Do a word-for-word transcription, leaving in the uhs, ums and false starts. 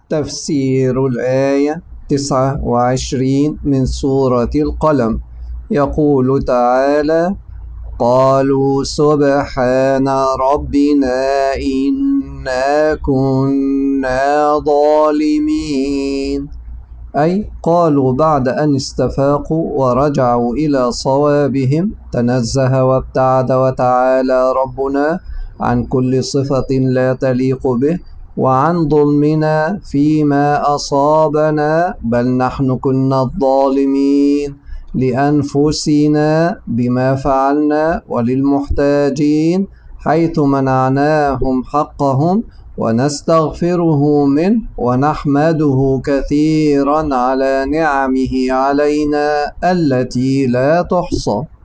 تفسير الآية تسعة وعشرين من سورة القلم. يقول تعالى: قالوا سبحان ربنا إنا كنا ظالمين، أي قالوا بعد أن استفاقوا ورجعوا إلى صوابهم: تنزه وابتعد وتعالى ربنا عن كل صفة لا تليق به وعن ظلمنا فيما أصابنا، بل نحن كنا الظالمين لأنفسنا بما فعلنا وللمحتاجين حيث منعناهم حقهم، ونستغفره منه ونحمده كثيرا على نعمه علينا التي لا تحصى.